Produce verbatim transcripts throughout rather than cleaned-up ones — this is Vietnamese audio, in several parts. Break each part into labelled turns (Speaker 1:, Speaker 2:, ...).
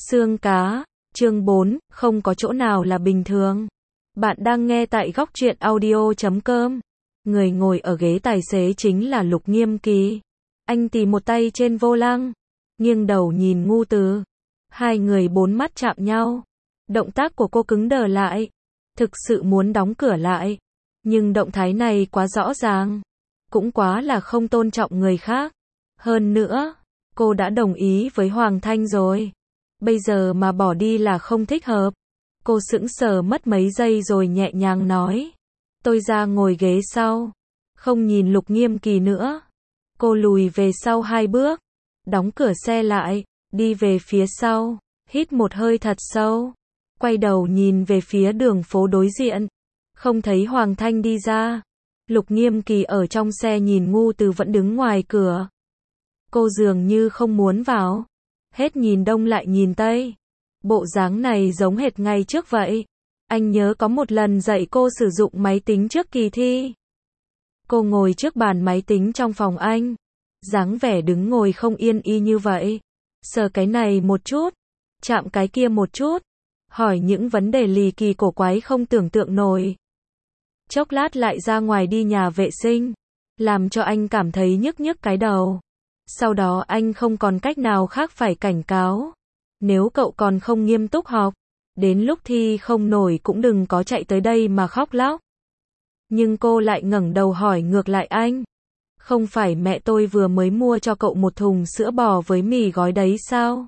Speaker 1: Xương cá, chương bốn, không có chỗ nào là bình thường. Bạn đang nghe tại góc truyện audio chấm com. Người ngồi ở ghế tài xế chính là Lục Nghiêm Kỳ. Anh tì một tay trên vô lăng, nghiêng đầu nhìn Ngu Từ. Hai người bốn mắt chạm nhau. Động tác của cô cứng đờ lại. Thực sự muốn đóng cửa lại. Nhưng động thái này quá rõ ràng. Cũng quá là không tôn trọng người khác. Hơn nữa, cô đã đồng ý với Hoàng Thanh rồi. Bây giờ mà bỏ đi là không thích hợp. Cô sững sờ mất mấy giây rồi nhẹ nhàng nói. Tôi ra ngồi ghế sau. Không nhìn Lục Nghiêm Kỳ nữa. Cô lùi về sau hai bước. Đóng cửa xe lại. Đi về phía sau. Hít một hơi thật sâu. Quay đầu nhìn về phía đường phố đối diện. Không thấy Hoàng Thanh đi ra. Lục Nghiêm Kỳ ở trong xe nhìn Ngu Từ vẫn đứng ngoài cửa. Cô dường như không muốn vào. Hết nhìn đông lại nhìn tây. Bộ dáng này giống hệt ngày trước vậy. Anh nhớ có một lần dạy cô sử dụng máy tính trước kỳ thi. Cô ngồi trước bàn máy tính trong phòng anh. Dáng vẻ đứng ngồi không yên y như vậy. Sờ cái này một chút. Chạm cái kia một chút. Hỏi những vấn đề lì kỳ cổ quái không tưởng tượng nổi. Chốc lát lại ra ngoài đi nhà vệ sinh. Làm cho anh cảm thấy nhức nhức cái đầu. Sau đó anh không còn cách nào khác phải cảnh cáo. Nếu cậu còn không nghiêm túc học, đến lúc thi không nổi cũng đừng có chạy tới đây mà khóc lóc. Nhưng cô lại ngẩng đầu hỏi ngược lại anh. Không phải mẹ tôi vừa mới mua cho cậu một thùng sữa bò với mì gói đấy sao?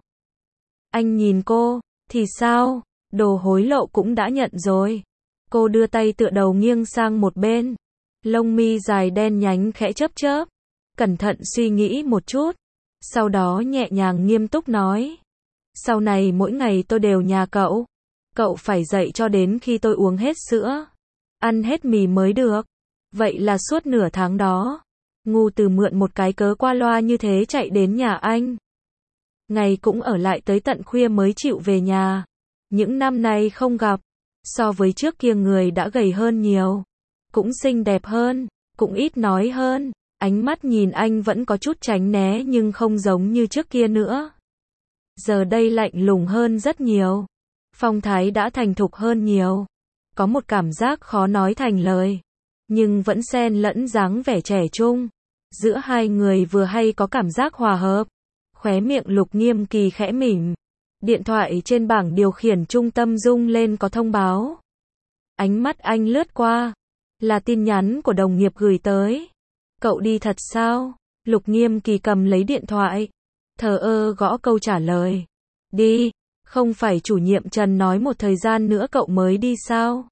Speaker 1: Anh nhìn cô, thì sao? Đồ hối lộ cũng đã nhận rồi. Cô đưa tay tựa đầu nghiêng sang một bên. Lông mi dài đen nhánh khẽ chớp chớp. Cẩn thận suy nghĩ một chút. Sau đó nhẹ nhàng nghiêm túc nói. Sau này mỗi ngày tôi đều nhà cậu. Cậu phải dậy cho đến khi tôi uống hết sữa. Ăn hết mì mới được. Vậy là suốt nửa tháng đó. Ngu Từ mượn một cái cớ qua loa như thế chạy đến nhà anh. Ngày cũng ở lại tới tận khuya mới chịu về nhà. Những năm nay không gặp. So với trước kia người đã gầy hơn nhiều. Cũng xinh đẹp hơn. Cũng ít nói hơn. Ánh mắt nhìn anh vẫn có chút tránh né nhưng không giống như trước kia nữa. Giờ đây lạnh lùng hơn rất nhiều. Phong thái đã thành thục hơn nhiều. Có một cảm giác khó nói thành lời. Nhưng vẫn xen lẫn dáng vẻ trẻ trung. Giữa hai người vừa hay có cảm giác hòa hợp. Khóe miệng Lục Nghiêm Kỳ khẽ mỉm. Điện thoại trên bảng điều khiển trung tâm rung lên có thông báo. Ánh mắt anh lướt qua. Là tin nhắn của đồng nghiệp gửi tới. Cậu đi thật sao? Lục Nghiêm Kỳ cầm lấy điện thoại. Thờ ơ gõ câu trả lời. Đi. Không phải chủ nhiệm Trần nói một thời gian nữa cậu mới đi sao?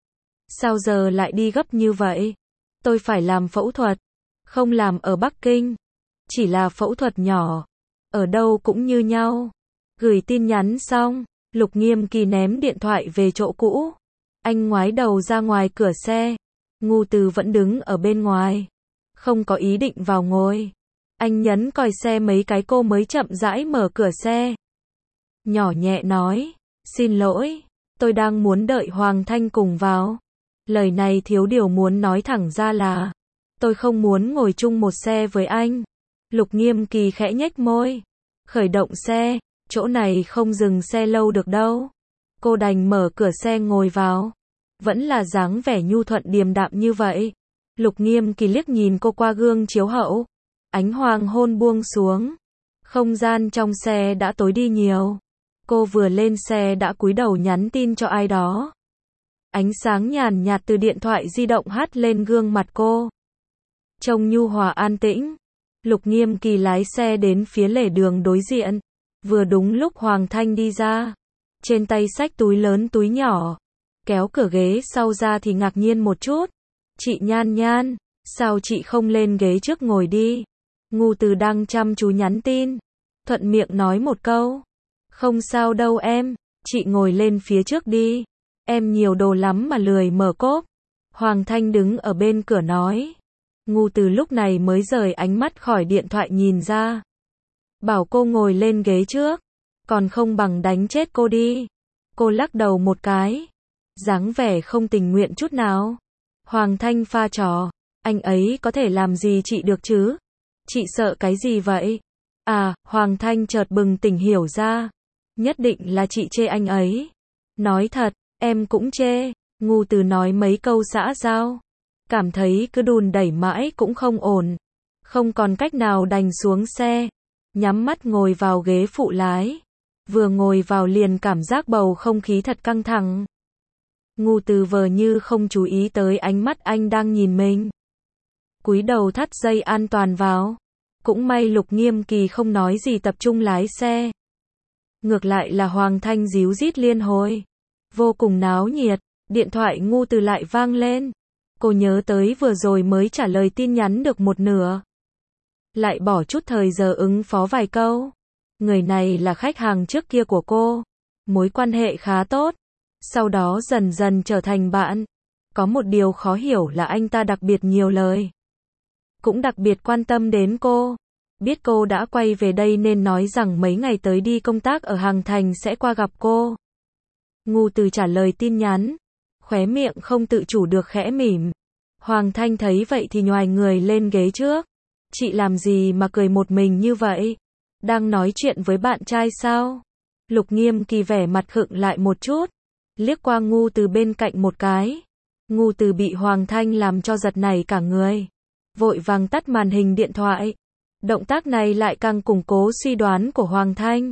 Speaker 1: Sao giờ lại đi gấp như vậy? Tôi phải làm phẫu thuật. Không làm ở Bắc Kinh. Chỉ là phẫu thuật nhỏ. Ở đâu cũng như nhau. Gửi tin nhắn xong. Lục Nghiêm Kỳ ném điện thoại về chỗ cũ. Anh ngoái đầu ra ngoài cửa xe. Ngu Từ vẫn đứng ở bên ngoài. Không có ý định vào ngồi. Anh nhấn còi xe mấy cái cô mới chậm rãi mở cửa xe. Nhỏ nhẹ nói. Xin lỗi. Tôi đang muốn đợi Hoàng Thanh cùng vào. Lời này thiếu điều muốn nói thẳng ra là. Tôi không muốn ngồi chung một xe với anh. Lục Nghiêm Kỳ khẽ nhếch môi. Khởi động xe. Chỗ này không dừng xe lâu được đâu. Cô đành mở cửa xe ngồi vào. Vẫn là dáng vẻ nhu thuận điềm đạm như vậy. Lục Nghiêm Kỳ liếc nhìn cô qua gương chiếu hậu. Ánh hoàng hôn buông xuống. Không gian trong xe đã tối đi nhiều. Cô vừa lên xe đã cúi đầu nhắn tin cho ai đó. Ánh sáng nhàn nhạt từ điện thoại di động hắt lên gương mặt cô. Trông nhu hòa an tĩnh. Lục Nghiêm Kỳ lái xe đến phía lề đường đối diện. Vừa đúng lúc Hoàng Thanh đi ra. Trên tay xách túi lớn túi nhỏ. Kéo cửa ghế sau ra thì ngạc nhiên một chút. Chị Nhan Nhan, sao chị không lên ghế trước ngồi đi? Ngu Từ đang chăm chú nhắn tin. Thuận miệng nói một câu. Không sao đâu em, chị ngồi lên phía trước đi. Em nhiều đồ lắm mà lười mở cốp. Hoàng Thanh đứng ở bên cửa nói. Ngu Từ lúc này mới rời ánh mắt khỏi điện thoại nhìn ra. Bảo cô ngồi lên ghế trước. Còn không bằng đánh chết cô đi. Cô lắc đầu một cái. Dáng vẻ không tình nguyện chút nào. Hoàng Thanh pha trò. Anh ấy có thể làm gì chị được chứ? Chị sợ cái gì vậy? À, Hoàng Thanh chợt bừng tỉnh hiểu ra. Nhất định là chị chê anh ấy. Nói thật, em cũng chê. Ngu Từ nói mấy câu xã giao. Cảm thấy cứ đùn đẩy mãi cũng không ổn. Không còn cách nào đành xuống xe. Nhắm mắt ngồi vào ghế phụ lái. Vừa ngồi vào liền cảm giác bầu không khí thật căng thẳng. Ngu Từ vờ như không chú ý tới ánh mắt anh đang nhìn mình. Cúi đầu thắt dây an toàn vào. Cũng may Lục Nghiêm Kỳ không nói gì, tập trung lái xe. Ngược lại là Hoàng Thanh díu dít liên hồi. Vô cùng náo nhiệt. Điện thoại Ngu Từ lại vang lên. Cô nhớ tới vừa rồi mới trả lời tin nhắn được một nửa. Lại bỏ chút thời giờ ứng phó vài câu. Người này là khách hàng trước kia của cô. Mối quan hệ khá tốt. Sau đó dần dần trở thành bạn. Có một điều khó hiểu là anh ta đặc biệt nhiều lời. Cũng đặc biệt quan tâm đến cô. Biết cô đã quay về đây nên nói rằng mấy ngày tới đi công tác ở Hàng Thành sẽ qua gặp cô. Ngu Từ trả lời tin nhắn. Khóe miệng không tự chủ được khẽ mỉm. Hoàng Thanh thấy vậy thì nhoài người lên ghế trước. Chị làm gì mà cười một mình như vậy? Đang nói chuyện với bạn trai sao? Lục Nghiêm Kỳ vẻ mặt khựng lại một chút. Liếc qua Ngu Từ bên cạnh một cái. Ngu Từ bị Hoàng Thanh làm cho giật nảy cả người. Vội vàng tắt màn hình điện thoại. Động tác này lại càng củng cố suy đoán của Hoàng Thanh.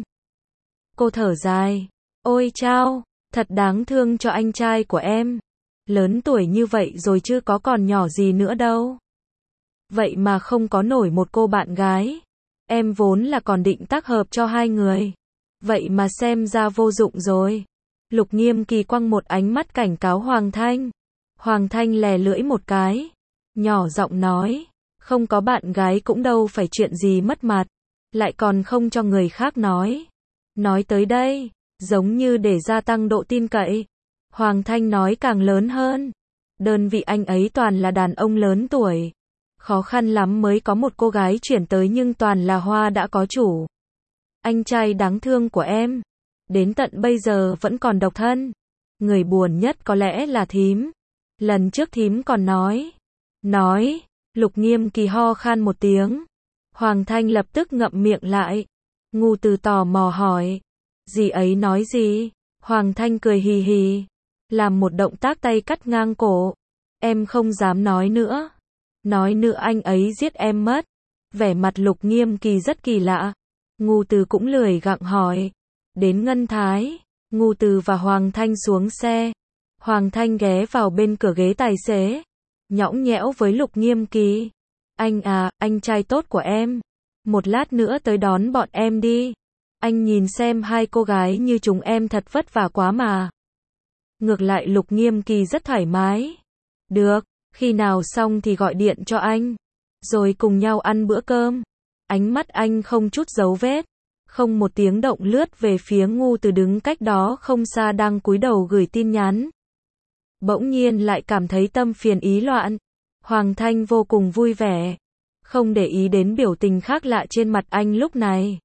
Speaker 1: Cô thở dài. Ôi chao, thật đáng thương cho anh trai của em. Lớn tuổi như vậy rồi chứ có còn nhỏ gì nữa đâu. Vậy mà không có nổi một cô bạn gái. Em vốn là còn định tác hợp cho hai người. Vậy mà xem ra vô dụng rồi. Lục Nghiêm Kỳ quăng một ánh mắt cảnh cáo Hoàng Thanh. Hoàng Thanh lè lưỡi một cái. Nhỏ giọng nói. Không có bạn gái cũng đâu phải chuyện gì mất mặt. Lại còn không cho người khác nói. Nói tới đây, giống như để gia tăng độ tin cậy. Hoàng Thanh nói càng lớn hơn. Đơn vị anh ấy toàn là đàn ông lớn tuổi. Khó khăn lắm mới có một cô gái chuyển tới nhưng toàn là hoa đã có chủ. Anh trai đáng thương của em. Đến tận bây giờ vẫn còn độc thân. Người buồn nhất có lẽ là thím. Lần trước thím còn nói. Nói. Lục Nghiêm Kỳ ho khan một tiếng. Hoàng Thanh lập tức ngậm miệng lại. Ngu Từ tò mò hỏi. Dì ấy nói gì? Hoàng Thanh cười hì hì. Làm một động tác tay cắt ngang cổ. Em không dám nói nữa. Nói nữa anh ấy giết em mất. Vẻ mặt Lục Nghiêm Kỳ rất kỳ lạ. Ngu Từ cũng lười gặng hỏi. Đến Ngân Thái. Ngu Từ và Hoàng Thanh xuống xe. Hoàng Thanh ghé vào bên cửa ghế tài xế. Nhõng nhẽo với Lục Nghiêm Kỳ. Anh à, anh trai tốt của em. Một lát nữa tới đón bọn em đi. Anh nhìn xem hai cô gái như chúng em thật vất vả quá mà. Ngược lại Lục Nghiêm Kỳ rất thoải mái. Được, khi nào xong thì gọi điện cho anh. Rồi cùng nhau ăn bữa cơm. Ánh mắt anh không chút dấu vết. Không một tiếng động lướt về phía Ngu Từ đứng cách đó không xa đang cúi đầu gửi tin nhắn. Bỗng nhiên lại cảm thấy tâm phiền ý loạn. Hoàng Thanh vô cùng vui vẻ. Không để ý đến biểu tình khác lạ trên mặt anh lúc này.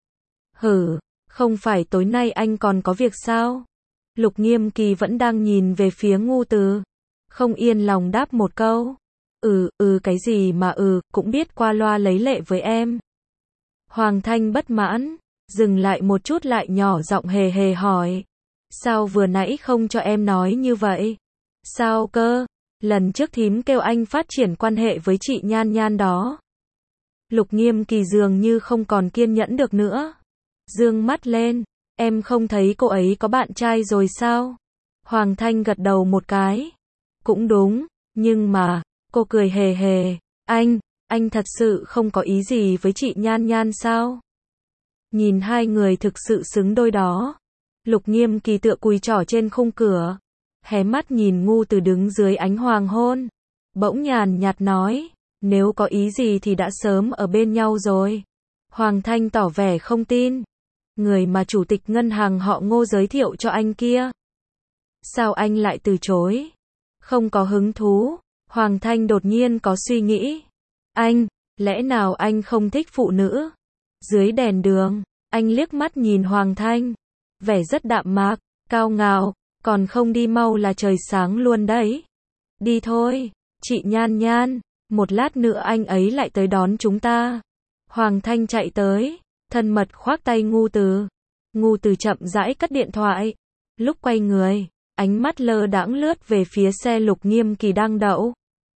Speaker 1: Hử, không phải tối nay anh còn có việc sao? Lục Nghiêm Kỳ vẫn đang nhìn về phía Ngu Từ. Không yên lòng đáp một câu. Ừ, ừ cái gì mà ừ, cũng biết qua loa lấy lệ với em. Hoàng Thanh bất mãn, dừng lại một chút lại nhỏ giọng hề hề hỏi. Sao vừa nãy không cho em nói như vậy? Sao cơ? Lần trước thím kêu anh phát triển quan hệ với chị Nhan Nhan đó. Lục Nghiêm Kỳ dường như không còn kiên nhẫn được nữa. Dương mắt lên, em không thấy cô ấy có bạn trai rồi sao? Hoàng Thanh gật đầu một cái. Cũng đúng, nhưng mà, cô cười hề hề. Anh, anh thật sự không có ý gì với chị Nhan Nhan sao? Nhìn hai người thực sự xứng đôi đó. Lục Nghiêm Kỳ tựa cùi trỏ trên khung cửa. Hé mắt nhìn Ngu Từ đứng dưới ánh hoàng hôn. Bỗng nhàn nhạt nói. Nếu có ý gì thì đã sớm ở bên nhau rồi. Hoàng Thanh tỏ vẻ không tin. Người mà chủ tịch ngân hàng họ Ngô giới thiệu cho anh kia. Sao anh lại từ chối? Không có hứng thú. Hoàng Thanh đột nhiên có suy nghĩ. Anh, lẽ nào anh không thích phụ nữ? Dưới đèn đường, anh liếc mắt nhìn Hoàng Thanh. Vẻ rất đạm mạc, cao ngạo. Còn không đi mau là trời sáng luôn đấy. Đi thôi, chị Nhan Nhan. Một lát nữa anh ấy lại tới đón chúng ta. Hoàng Thanh chạy tới, thân mật khoác tay Ngu Từ. Ngu Từ chậm rãi cất điện thoại. Lúc quay người, ánh mắt lơ đãng lướt về phía xe Lục Nghiêm Kỳ đang đậu.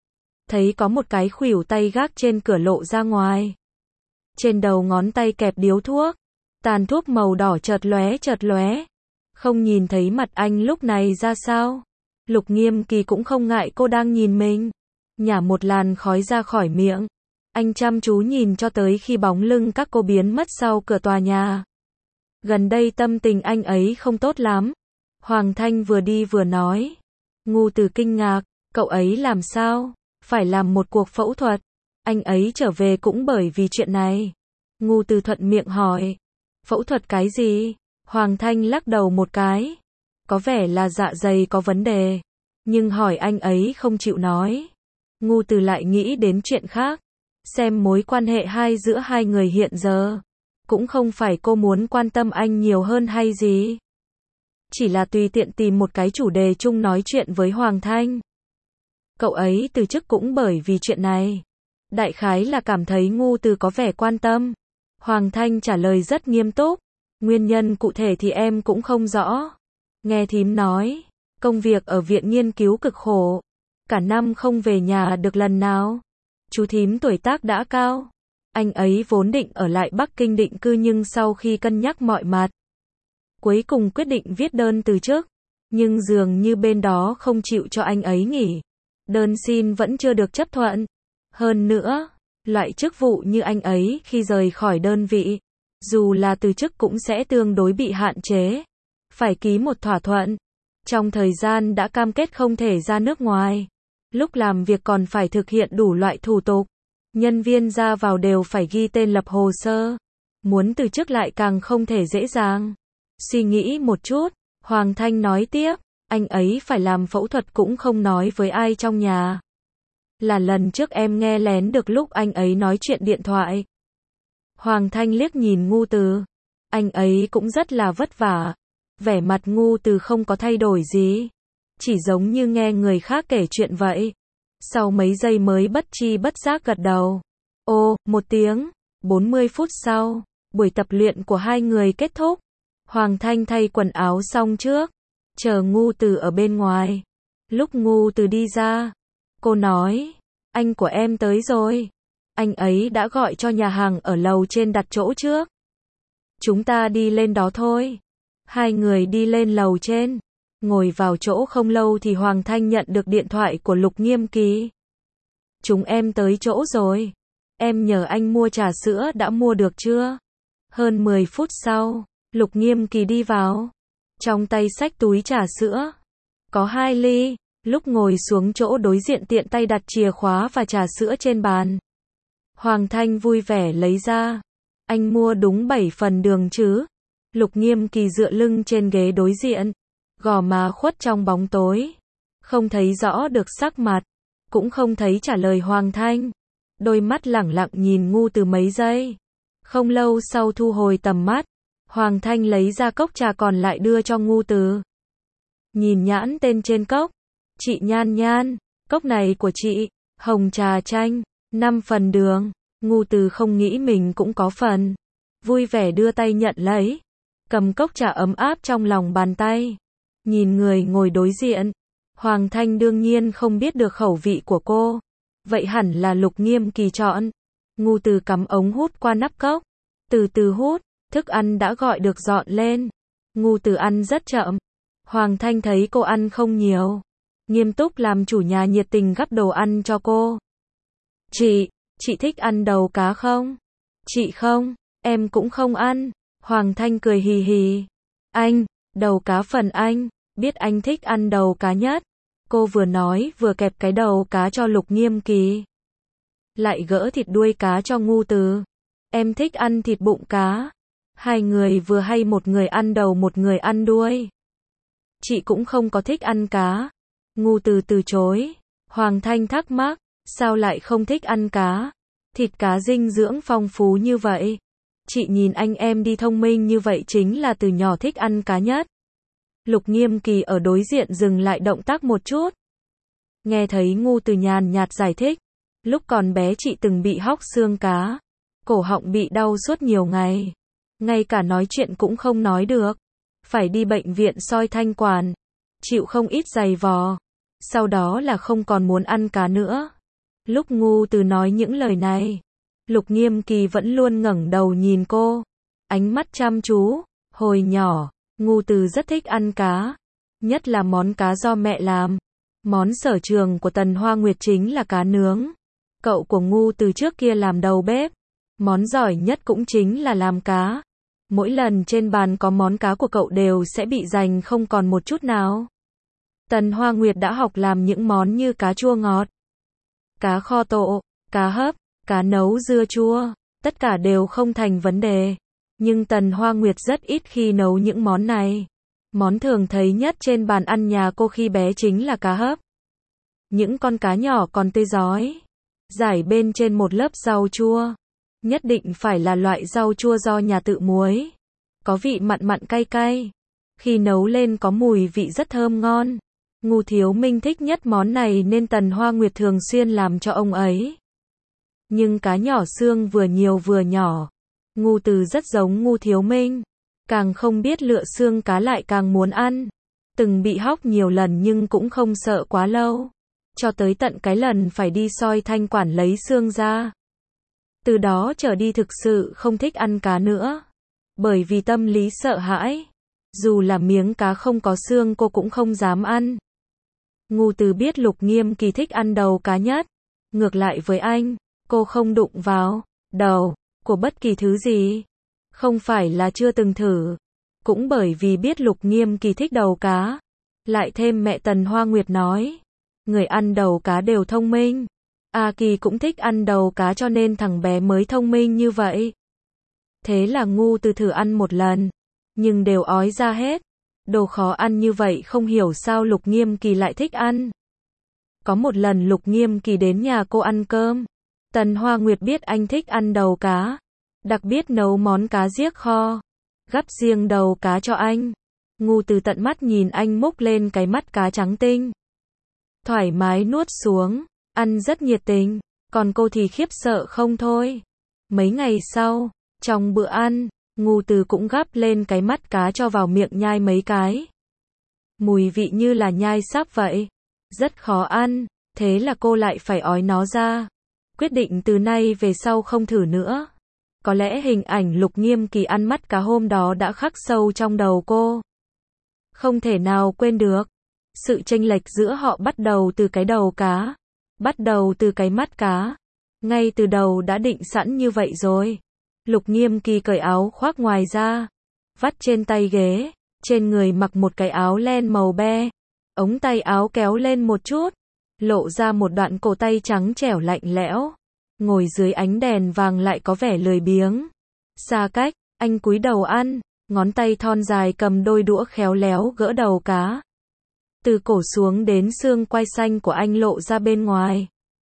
Speaker 1: Thấy có một cái khuỷu tay gác trên cửa lộ ra ngoài. Trên đầu ngón tay kẹp điếu thuốc. Tàn thuốc màu đỏ chợt lóe chợt lóe. Không nhìn thấy mặt anh lúc này ra sao. Lục Nghiêm Kỳ cũng không ngại cô đang nhìn mình. Nhả một làn khói ra khỏi miệng. Anh chăm chú nhìn cho tới khi bóng lưng các cô biến mất sau cửa tòa nhà. Gần đây tâm tình anh ấy không tốt lắm. Hoàng Thanh vừa đi vừa nói. Ngu Từ kinh ngạc, cậu ấy làm sao? Phải làm một cuộc phẫu thuật. Anh ấy trở về cũng bởi vì chuyện này. Ngu Từ thuận miệng hỏi. Phẫu thuật cái gì? Hoàng Thanh lắc đầu một cái. Có vẻ là dạ dày có vấn đề. Nhưng hỏi anh ấy không chịu nói. Ngu Từ lại nghĩ đến chuyện khác. Xem mối quan hệ hai giữa hai người hiện giờ. Cũng không phải cô muốn quan tâm anh nhiều hơn hay gì. Chỉ là tùy tiện tìm một cái chủ đề chung nói chuyện với Hoàng Thanh. Cậu ấy từ chức cũng bởi vì chuyện này. Đại khái là cảm thấy Ngu Từ có vẻ quan tâm. Hoàng Thanh trả lời rất nghiêm túc. Nguyên nhân cụ thể thì em cũng không rõ. Nghe thím nói, công việc ở viện nghiên cứu cực khổ. Cả năm không về nhà được lần nào. Chú thím tuổi tác đã cao. Anh ấy vốn định ở lại Bắc Kinh định cư nhưng sau khi cân nhắc mọi mặt, cuối cùng quyết định viết đơn từ chức. Nhưng dường như bên đó không chịu cho anh ấy nghỉ. Đơn xin vẫn chưa được chấp thuận. Hơn nữa, loại chức vụ như anh ấy khi rời khỏi đơn vị, dù là từ chức cũng sẽ tương đối bị hạn chế. Phải ký một thỏa thuận. Trong thời gian đã cam kết không thể ra nước ngoài. Lúc làm việc còn phải thực hiện đủ loại thủ tục. Nhân viên ra vào đều phải ghi tên lập hồ sơ. Muốn từ chức lại càng không thể dễ dàng. Suy nghĩ một chút, Hoàng Thanh nói tiếp, anh ấy phải làm phẫu thuật cũng không nói với ai trong nhà. Là lần trước em nghe lén được lúc anh ấy nói chuyện điện thoại. Hoàng Thanh liếc nhìn Ngu Từ. Anh ấy cũng rất là vất vả. Vẻ mặt Ngu Từ không có thay đổi gì. Chỉ giống như nghe người khác kể chuyện vậy. Sau mấy giây mới bất chi bất giác gật đầu. Ô, một tiếng, bốn mươi phút sau, buổi tập luyện của hai người kết thúc. Hoàng Thanh thay quần áo xong trước. Chờ Ngu Từ ở bên ngoài. Lúc Ngu Từ đi ra, cô nói, anh của em tới rồi. Anh ấy đã gọi cho nhà hàng ở lầu trên đặt chỗ trước. Chúng ta đi lên đó thôi. Hai người đi lên lầu trên. Ngồi vào chỗ không lâu thì Hoàng Thanh nhận được điện thoại của Lục Nghiêm Kỳ. Chúng em tới chỗ rồi. Em nhờ anh mua trà sữa đã mua được chưa? Hơn mười phút sau, Lục Nghiêm Kỳ đi vào. Trong tay xách túi trà sữa. Có hai ly. Lúc ngồi xuống chỗ đối diện tiện tay đặt chìa khóa và trà sữa trên bàn. Hoàng Thanh vui vẻ lấy ra. Anh mua đúng bảy phần đường chứ? Lục Nghiêm Kỳ dựa lưng trên ghế đối diện. Gò má khuất trong bóng tối. Không thấy rõ được sắc mặt. Cũng không thấy trả lời Hoàng Thanh. Đôi mắt lẳng lặng nhìn Ngu Từ mấy giây. Không lâu sau thu hồi tầm mắt. Hoàng Thanh lấy ra cốc trà còn lại đưa cho Ngu Từ. Nhìn nhãn tên trên cốc. Chị Nhan Nhan, cốc này của chị, hồng trà chanh, năm phần đường. Ngu Từ không nghĩ mình cũng có phần. Vui vẻ đưa tay nhận lấy. Cầm cốc trà ấm áp trong lòng bàn tay. Nhìn người ngồi đối diện. Hoàng Thanh đương nhiên không biết được khẩu vị của cô. Vậy hẳn là Lục Nghiêm Kỳ chọn. Ngu Từ cắm ống hút qua nắp cốc. Từ từ hút, thức ăn đã gọi được dọn lên. Ngu Từ ăn rất chậm. Hoàng Thanh thấy cô ăn không nhiều. Nghiêm túc làm chủ nhà nhiệt tình gắp đồ ăn cho cô. Chị, chị thích ăn đầu cá không? Chị không, em cũng không ăn. Hoàng Thanh cười hì hì. Anh, đầu cá phần anh, biết anh thích ăn đầu cá nhất. Cô vừa nói vừa kẹp cái đầu cá cho Lục Nghiêm Kỳ. Lại gỡ thịt đuôi cá cho Ngu Từ. Em thích ăn thịt bụng cá. Hai người vừa hay một người ăn đầu một người ăn đuôi. Chị cũng không có thích ăn cá. Ngu Từ từ chối. Hoàng Thanh thắc mắc, sao lại không thích ăn cá? Thịt cá dinh dưỡng phong phú như vậy. Chị nhìn anh em đi thông minh như vậy chính là từ nhỏ thích ăn cá nhất. Lục Nghiêm Kỳ ở đối diện dừng lại động tác một chút. Nghe thấy Ngu Từ nhàn nhạt giải thích. Lúc còn bé chị từng bị hóc xương cá. Cổ họng bị đau suốt nhiều ngày. ngay cả nói chuyện cũng không nói được. Phải đi bệnh viện soi thanh quản. Chịu không ít giày vò. Sau đó là không còn muốn ăn cá nữa. Lúc Ngu Từ nói những lời này, Lục Nghiêm Kỳ vẫn luôn ngẩng đầu nhìn cô. Ánh mắt chăm chú. Hồi nhỏ, Ngu Từ rất thích ăn cá. Nhất là món cá do mẹ làm. Món sở trường của Tần Hoa Nguyệt chính là cá nướng. Cậu của Ngu Từ trước kia làm đầu bếp. Món giỏi nhất cũng chính là làm cá. Mỗi lần trên bàn có món cá của cậu đều sẽ bị dành không còn một chút nào. Tần Hoa Nguyệt đã học làm những món như cá chua ngọt, cá kho tộ, cá hấp, cá nấu dưa chua. Tất cả đều không thành vấn đề. Nhưng Tần Hoa Nguyệt rất ít khi nấu những món này. Món thường thấy nhất trên bàn ăn nhà cô khi bé chính là cá hấp. Những con cá nhỏ còn tươi rói, rải bên trên một lớp rau chua. Nhất định phải là loại rau chua do nhà tự muối. Có vị mặn mặn cay cay. Khi nấu lên có mùi vị rất thơm ngon. Ngu Thiếu Minh thích nhất món này nên Tần Hoa Nguyệt thường xuyên làm cho ông ấy. Nhưng cá nhỏ xương vừa nhiều vừa nhỏ. Ngu Từ rất giống Ngu Thiếu Minh. Càng không biết lựa xương cá lại càng muốn ăn. Từng bị hóc nhiều lần nhưng cũng không sợ quá lâu. Cho tới tận cái lần phải đi soi thanh quản lấy xương ra. Từ đó trở đi thực sự không thích ăn cá nữa. Bởi vì tâm lý sợ hãi. Dù là miếng cá không có xương cô cũng không dám ăn. Ngu Từ biết Lục Nghiêm Kỳ thích ăn đầu cá nhất. Ngược lại với anh, cô không đụng vào đầu của bất kỳ thứ gì. Không phải là chưa từng thử. Cũng bởi vì biết Lục Nghiêm Kỳ thích đầu cá. Lại thêm mẹ Tần Hoa Nguyệt nói. Người ăn đầu cá đều thông minh. A Kỳ cũng thích ăn đầu cá cho nên thằng bé mới thông minh như vậy. Thế là Ngu Từ thử ăn một lần. Nhưng đều ói ra hết. Đồ khó ăn như vậy không hiểu sao Lục Nghiêm Kỳ lại thích ăn. Có một lần Lục Nghiêm Kỳ đến nhà cô ăn cơm. Tần Hoa Nguyệt biết anh thích ăn đầu cá. Đặc biệt nấu món cá giếc kho. Gắp riêng đầu cá cho anh. Ngu Từ tận mắt nhìn anh múc lên cái mắt cá trắng tinh. Thoải mái nuốt xuống. Ăn rất nhiệt tình. Còn cô thì khiếp sợ không thôi. Mấy ngày sau, trong bữa ăn, Ngu Từ cũng gắp lên cái mắt cá cho vào miệng nhai mấy cái. Mùi vị như là nhai sáp vậy. Rất khó ăn. Thế là cô lại phải ói nó ra. Quyết định từ nay về sau không thử nữa. Có lẽ hình ảnh Lục Nghiêm Kỳ ăn mắt cá hôm đó đã khắc sâu trong đầu cô. Không thể nào quên được. Sự chênh lệch giữa họ bắt đầu từ cái đầu cá. Bắt đầu từ cái mắt cá. Ngay từ đầu đã định sẵn như vậy rồi. Lục Nghiêm Kỳ cởi áo khoác ngoài ra. Vắt trên tay ghế. Trên người mặc một cái áo len màu be. Ống tay áo kéo lên một chút. Lộ ra một đoạn cổ tay trắng trẻo lạnh lẽo. Ngồi dưới ánh đèn vàng lại có vẻ lười biếng. Xa cách, anh cúi đầu ăn. Ngón tay thon dài cầm đôi đũa khéo léo gỡ đầu cá. Từ cổ xuống đến xương quai xanh của anh lộ ra bên ngoài.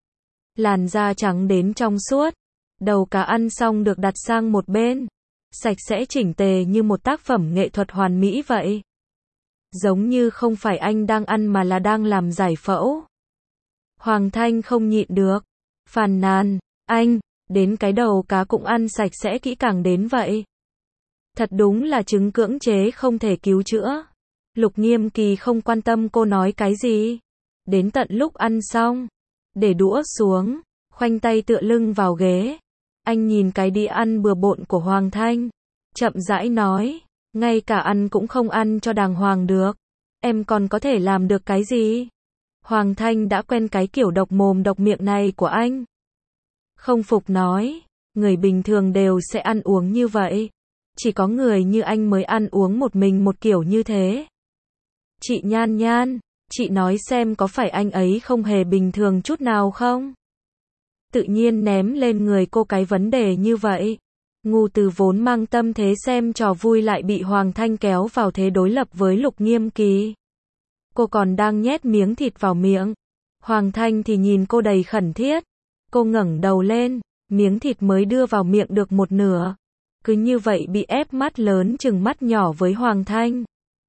Speaker 1: Làn da trắng đến trong suốt. Đầu cá ăn xong được đặt sang một bên. Sạch sẽ chỉnh tề như một tác phẩm nghệ thuật hoàn mỹ vậy. Giống như không phải anh đang ăn mà là đang làm giải phẫu. Hoàng Thanh không nhịn được. Phàn nàn, anh, đến cái đầu cá cũng ăn sạch sẽ kỹ càng đến vậy. Thật đúng là chứng cưỡng chế không thể cứu chữa. Lục Nghiêm Kỳ không quan tâm cô nói cái gì. Đến tận lúc ăn xong, để đũa xuống, khoanh tay tựa lưng vào ghế. Anh nhìn cái đĩa ăn bừa bộn của Hoàng Thanh. Chậm rãi nói, ngay cả ăn cũng không ăn cho đàng hoàng được. Em còn có thể làm được cái gì? Hoàng Thanh đã quen cái kiểu độc mồm độc miệng này của anh. Không phục nói, người bình thường đều sẽ ăn uống như vậy. Chỉ có người như anh mới ăn uống một mình một kiểu như thế. Chị Nhan Nhan, chị nói xem có phải anh ấy không hề bình thường chút nào không? Tự nhiên ném lên người cô cái vấn đề như vậy. Ngu Từ vốn mang tâm thế xem trò vui lại bị Hoàng Thanh kéo vào thế đối lập với Lục Nghiêm Kỳ. Cô còn đang nhét miếng thịt vào miệng. Hoàng Thanh thì nhìn cô đầy khẩn thiết. Cô ngẩng đầu lên, miếng thịt mới đưa vào miệng được một nửa. Cứ như vậy bị ép mắt lớn chừng mắt nhỏ với Hoàng Thanh.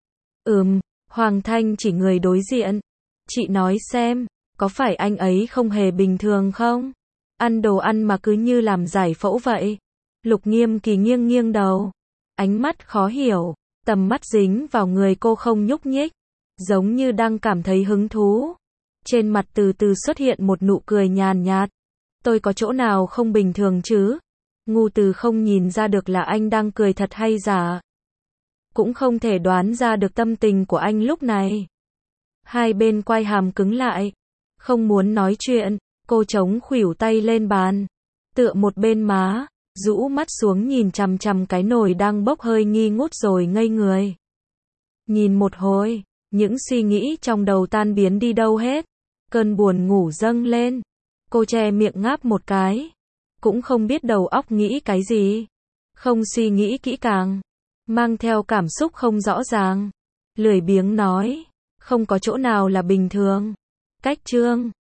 Speaker 1: Ừm, Hoàng Thanh chỉ người đối diện. Chị nói xem, có phải anh ấy không hề bình thường không? Ăn đồ ăn mà cứ như làm giải phẫu vậy. Lục Nghiêm Kỳ nghiêng nghiêng đầu. Ánh mắt khó hiểu, tầm mắt dính vào người cô không nhúc nhích, giống như đang cảm thấy hứng thú. Trên mặt từ từ xuất hiện một nụ cười nhàn nhạt. Tôi có chỗ nào không bình thường chứ? Ngu Từ không nhìn ra được là anh đang cười thật hay giả. Cũng không thể đoán ra được tâm tình của anh lúc này. Hai bên quai hàm cứng lại. Không muốn nói chuyện, cô chống khuỷu tay lên bàn. Tựa một bên má, rũ mắt xuống nhìn chằm chằm cái nồi đang bốc hơi nghi ngút rồi ngây người. Nhìn một hồi, những suy nghĩ trong đầu tan biến đi đâu hết. Cơn buồn ngủ dâng lên. Cô che miệng ngáp một cái. Cũng không biết đầu óc nghĩ cái gì. Không suy nghĩ kỹ càng. Mang theo cảm xúc không rõ ràng. Lười biếng nói. Không có chỗ nào là bình thường. Cách chương